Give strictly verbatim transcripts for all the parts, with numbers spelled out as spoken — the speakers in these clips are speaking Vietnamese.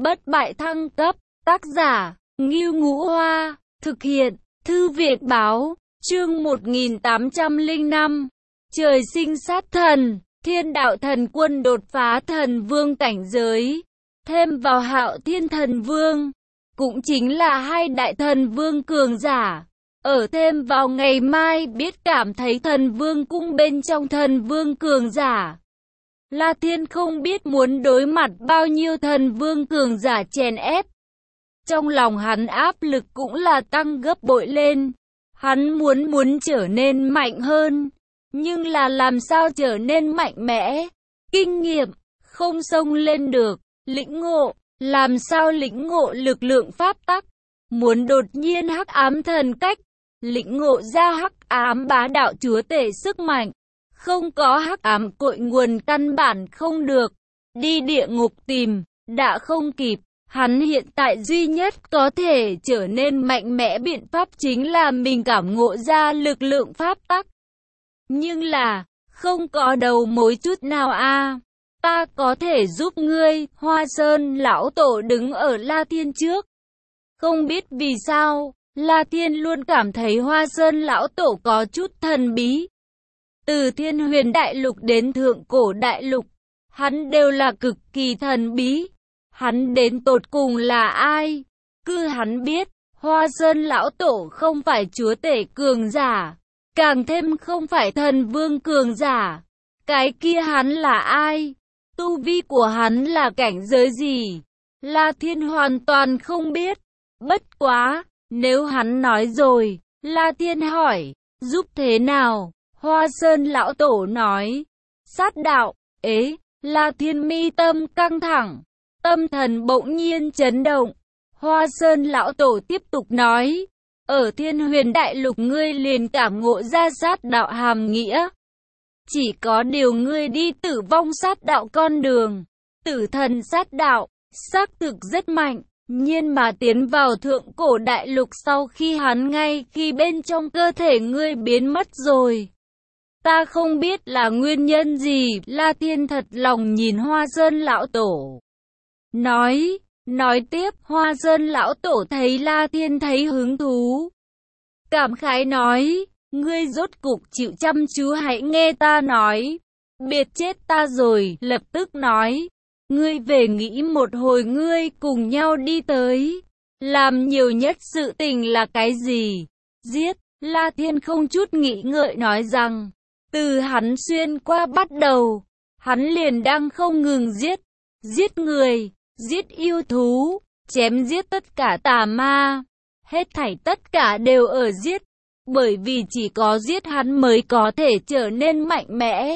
Bất bại thăng cấp, tác giả, Ngưu Ngũ Hoa, thực hiện, Thư viện Báo, chương một nghìn tám trăm lẻ năm, trời sinh sát thần, thiên đạo thần quân đột phá thần vương cảnh giới, thêm vào Hạo Thiên thần vương, cũng chính là hai đại thần vương cường giả. Ở thêm vào ngày mai biết cảm thấy thần vương cung bên trong thần vương cường giả. La Thiên không biết muốn đối mặt bao nhiêu thần vương cường giả chèn ép. Trong lòng hắn áp lực cũng là tăng gấp bội lên. Hắn muốn muốn trở nên mạnh hơn. Nhưng là làm sao trở nên mạnh mẽ? Kinh nghiệm, không xông lên được. Lĩnh ngộ, làm sao lĩnh ngộ lực lượng pháp tắc? Muốn đột nhiên hắc ám thần cách. Lĩnh ngộ ra hắc ám bá đạo chúa tể sức mạnh. Không có hắc ám cội nguồn căn bản không được. Đi địa ngục tìm, đã không kịp. Hắn hiện tại duy nhất có thể trở nên mạnh mẽ biện pháp chính là mình cảm ngộ ra lực lượng pháp tắc. Nhưng là, không có đầu mối chút nào a. Ta có thể giúp ngươi, Hoa Sơn lão tổ đứng ở La Thiên trước. Không biết vì sao, La Thiên luôn cảm thấy Hoa Sơn lão tổ có chút thần bí. Từ Thiên Huyền Đại Lục đến Thượng Cổ Đại Lục, hắn đều là cực kỳ thần bí. Hắn đến tột cùng là ai? Cứ hắn biết, Hoa Sơn lão tổ không phải chúa tể cường giả, càng thêm không phải thần vương cường giả. Cái kia hắn là ai? Tu vi của hắn là cảnh giới gì? La Thiên hoàn toàn không biết. Bất quá, nếu hắn nói rồi, La Thiên hỏi, giúp thế nào? Hoa Sơn lão tổ nói, sát đạo. Ế, La Thiên mi tâm căng thẳng, tâm thần bỗng nhiên chấn động. Hoa Sơn lão tổ tiếp tục nói, ở Thiên Huyền Đại Lục ngươi liền cảm ngộ ra sát đạo hàm nghĩa. Chỉ có điều ngươi đi tử vong sát đạo con đường, tử thần sát đạo, xác thực rất mạnh. Nhưng mà tiến vào Thượng Cổ Đại Lục sau khi hắn ngay khi bên trong cơ thể ngươi biến mất rồi. Ta không biết là nguyên nhân gì. La Thiên thật lòng nhìn Hoa Sơn lão tổ. Nói, nói tiếp, Hoa Sơn lão tổ thấy La Thiên thấy hứng thú. Cảm khái nói, ngươi rốt cục chịu chăm chú hãy nghe ta nói. Biệt chết ta rồi, lập tức nói. Ngươi về nghĩ một hồi ngươi cùng nhau đi tới. Làm nhiều nhất sự tình là cái gì? Giết. La Thiên không chút nghĩ ngợi nói rằng, từ hắn xuyên qua bắt đầu, hắn liền đang không ngừng giết. Giết người, giết yêu thú, chém giết tất cả tà ma. Hết thảy tất cả đều ở giết. Bởi vì chỉ có giết hắn mới có thể trở nên mạnh mẽ.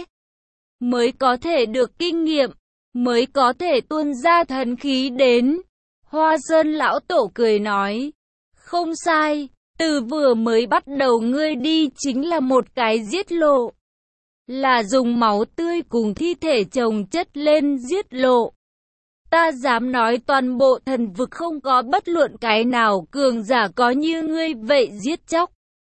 Mới có thể được kinh nghiệm. Mới có thể tuôn ra thần khí đến. Hoa Sơn lão tổ cười nói, không sai, từ vừa mới bắt đầu ngươi đi chính là một cái giết lộ. Là dùng máu tươi cùng thi thể chồng chất lên giết lộ. Ta dám nói toàn bộ thần vực không có bất luận cái nào cường giả có như ngươi vậy giết chóc.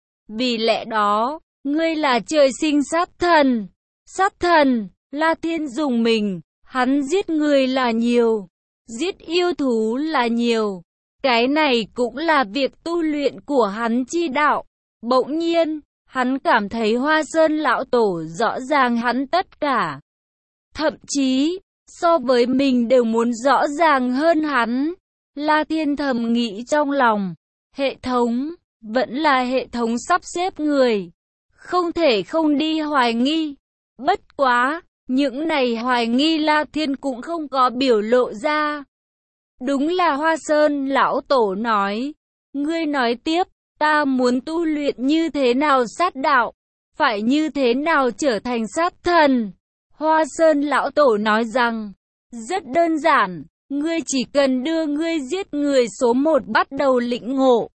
Vì lẽ đó, ngươi là trời sinh sát thần. Sát thần, La Thiên dùng mình. Hắn giết người là nhiều, giết yêu thú là nhiều. Cái này cũng là việc tu luyện của hắn chi đạo. Bỗng nhiên, hắn cảm thấy Hoa Sơn lão tổ rõ ràng hắn tất cả. Thậm chí, so với mình đều muốn rõ ràng hơn hắn. La Thiên thầm nghĩ trong lòng, hệ thống, vẫn là hệ thống sắp xếp người. Không thể không đi hoài nghi. Bất quá. Những này hoài nghi La Thiên cũng không có biểu lộ ra. Đúng là Hoa Sơn lão tổ nói. Ngươi nói tiếp, ta muốn tu luyện như thế nào sát đạo, phải như thế nào trở thành sát thần. Hoa Sơn lão tổ nói rằng, rất đơn giản, ngươi chỉ cần đưa ngươi giết người số một bắt đầu lĩnh ngộ.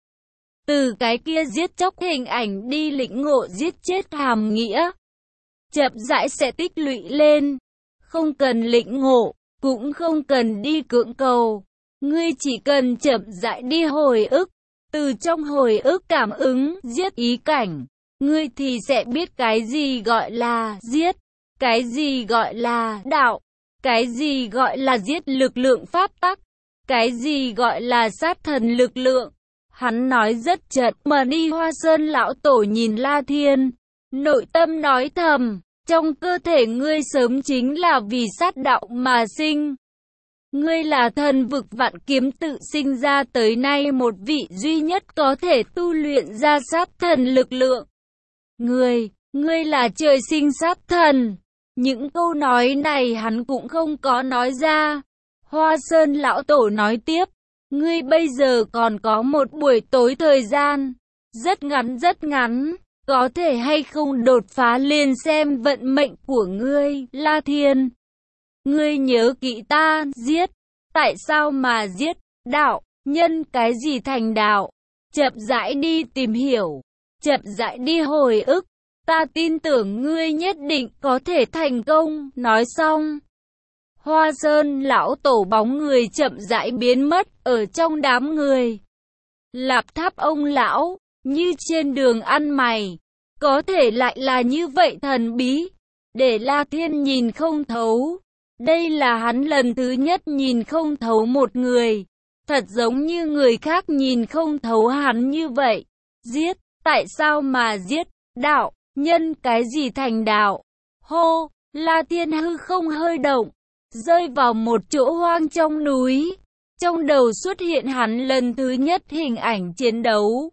Từ cái kia giết chóc hình ảnh đi lĩnh ngộ giết chết hàm nghĩa. Chậm rãi sẽ tích lũy lên, không cần lĩnh ngộ, cũng không cần đi cưỡng cầu. Ngươi chỉ cần chậm rãi đi hồi ức, từ trong hồi ức cảm ứng giết ý cảnh, ngươi thì sẽ biết cái gì gọi là giết, cái gì gọi là đạo, cái gì gọi là giết lực lượng pháp tắc. Cái gì gọi là sát thần lực lượng? Hắn nói rất chật mà đi. Hoa Sơn lão tổ nhìn La Thiên, nội tâm nói thầm, trong cơ thể ngươi sớm chính là vì sát đạo mà sinh. Ngươi là thần vực vạn kiếm tự sinh ra tới nay một vị duy nhất có thể tu luyện ra sát thần lực lượng. Ngươi, ngươi là trời sinh sát thần. Những câu nói này hắn cũng không có nói ra. Hoa Sơn lão tổ nói tiếp, ngươi bây giờ còn có một buổi tối thời gian, rất ngắn rất ngắn, có thể hay không đột phá liền xem vận mệnh của ngươi, La Thiên. Ngươi nhớ kỹ ta, giết, tại sao mà giết, đạo, nhân cái gì thành đạo, chậm rãi đi tìm hiểu, chậm rãi đi hồi ức, ta tin tưởng ngươi nhất định có thể thành công. Nói xong, Hoa Sơn lão tổ bóng người chậm rãi biến mất ở trong đám người. Lạp Tháp ông lão, như trên đường ăn mày, có thể lại là như vậy thần bí, để La Thiên nhìn không thấu. Đây là hắn lần thứ nhất nhìn không thấu một người, thật giống như người khác nhìn không thấu hắn như vậy. Giết, tại sao mà giết, đạo, nhân cái gì thành đạo. Hô, La Thiên hư không hơi động, rơi vào một chỗ hoang trong núi. Trong đầu xuất hiện hắn lần thứ nhất hình ảnh chiến đấu.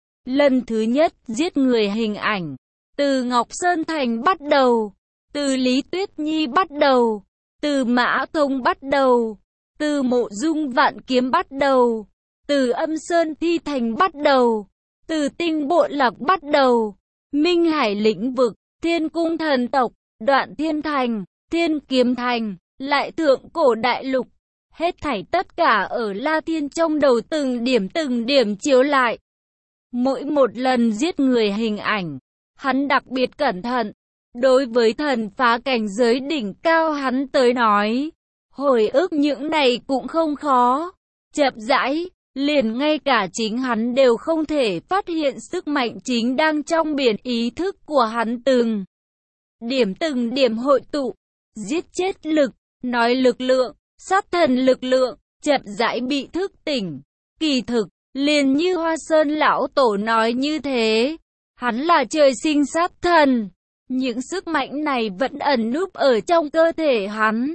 Lần thứ nhất giết người hình ảnh. Từ Ngọc Sơn Thành bắt đầu. Từ Lý Tuyết Nhi bắt đầu. Từ Mã Thông bắt đầu. Từ Mộ Dung Vạn Kiếm bắt đầu. Từ Âm Sơn Thi Thành bắt đầu. Từ Tinh Bộ Lạc bắt đầu. Minh Hải lĩnh vực, Thiên Cung thần tộc, Đoạn Thiên Thành, Thiên Kiếm Thành, lại Thượng Cổ Đại Lục. Hết thảy tất cả ở La Thiên trong đầu từng điểm từng điểm chiếu lại. Mỗi một lần giết người hình ảnh, hắn đặc biệt cẩn thận. Đối với thần phá cảnh giới đỉnh cao hắn tới nói, hồi ức những này cũng không khó. Chậm rãi, liền ngay cả chính hắn đều không thể phát hiện sức mạnh chính đang trong biển ý thức của hắn từng điểm từng điểm hội tụ. Giết chết lực, nói lực lượng, sát thần lực lượng, chậm rãi bị thức tỉnh. Kỳ thực, liền như Hoa Sơn lão tổ nói như thế, hắn là trời sinh sát thần. Những sức mạnh này vẫn ẩn núp ở trong cơ thể hắn.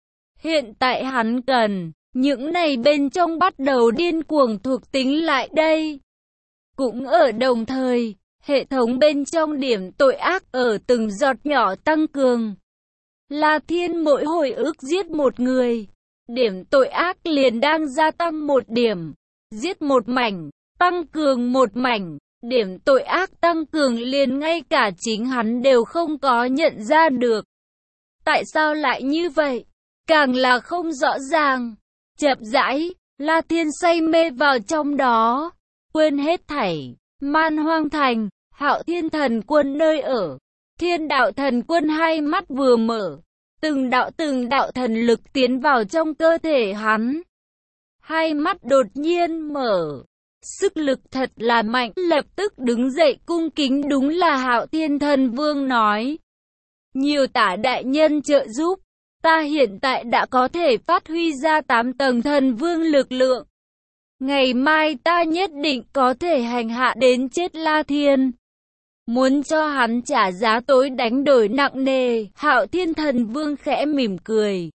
Hiện tại hắn cần những này bên trong bắt đầu điên cuồng thuộc tính lại đây. Cũng ở đồng thời, hệ thống bên trong điểm tội ác ở từng giọt nhỏ tăng cường. La Thiên mỗi hồi ức giết một người, điểm tội ác liền đang gia tăng một điểm. Giết một mảnh, tăng cường một mảnh, điểm tội ác tăng cường liền ngay cả chính hắn đều không có nhận ra được. Tại sao lại như vậy? Càng là không rõ ràng. Chậm rãi, La Thiên say mê vào trong đó, quên hết thảy. Man Hoang Thành, Hạo Thiên Thần Quân nơi ở. Thiên Đạo Thần Quân hai mắt vừa mở, từng đạo từng đạo thần lực tiến vào trong cơ thể hắn. Hai mắt đột nhiên mở, sức lực thật là mạnh, lập tức đứng dậy cung kính. Đúng là Hạo Thiên Thần Vương nói. Nhiều tả đại nhân trợ giúp, ta hiện tại đã có thể phát huy ra tám tầng thần vương lực lượng. Ngày mai ta nhất định có thể hành hạ đến chết La Thiên. Muốn cho hắn trả giá tối đánh đổi nặng nề. Hạo Thiên Thần Vương khẽ mỉm cười,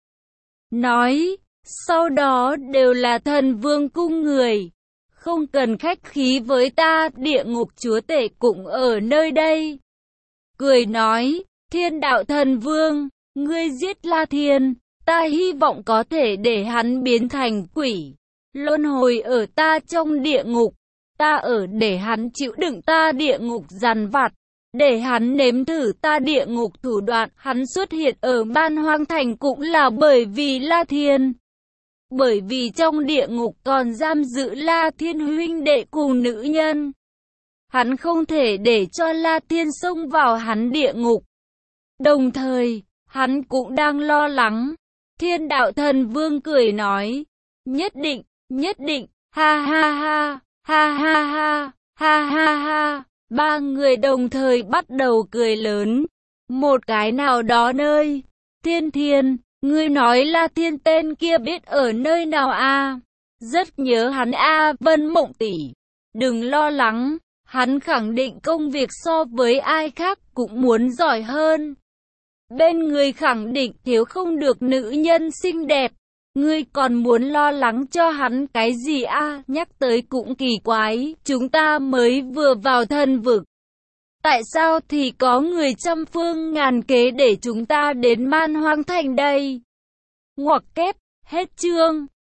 nói, sau đó đều là thần vương cung người, không cần khách khí với ta. Địa ngục chúa tể cũng ở nơi đây. Cười nói, Thiên Đạo Thần Vương, ngươi giết La Thiên, ta hy vọng có thể để hắn biến thành quỷ, luân hồi ở ta trong địa ngục. Ta ở để hắn chịu đựng ta địa ngục giàn vặt, để hắn nếm thử ta địa ngục thủ đoạn. Hắn xuất hiện ở Man Hoang Thành cũng là bởi vì La Thiên. Bởi vì trong địa ngục còn giam giữ La Thiên huynh đệ cùng nữ nhân. Hắn không thể để cho La Thiên xông vào hắn địa ngục. Đồng thời, hắn cũng đang lo lắng. Thiên Đạo Thần Vương cười nói, nhất định, nhất định, ha ha ha, ha ha ha, ha ha ha. Ba người đồng thời bắt đầu cười lớn. Một cái nào đó nơi, Thiên Thiên, Ngươi nói La Thiên tên kia biết ở nơi nào à? Rất nhớ hắn a, Vân Mộng tỷ. Đừng lo lắng, hắn khẳng định công việc so với ai khác cũng muốn giỏi hơn. Bên người khẳng định thiếu không được nữ nhân xinh đẹp. Ngươi còn muốn lo lắng cho hắn cái gì a? Nhắc tới cũng kỳ quái, chúng ta mới vừa vào thần vực. Tại sao thì có người trăm phương ngàn kế để chúng ta đến Man Hoang Thành đây? Ngoặc kép, hết chương.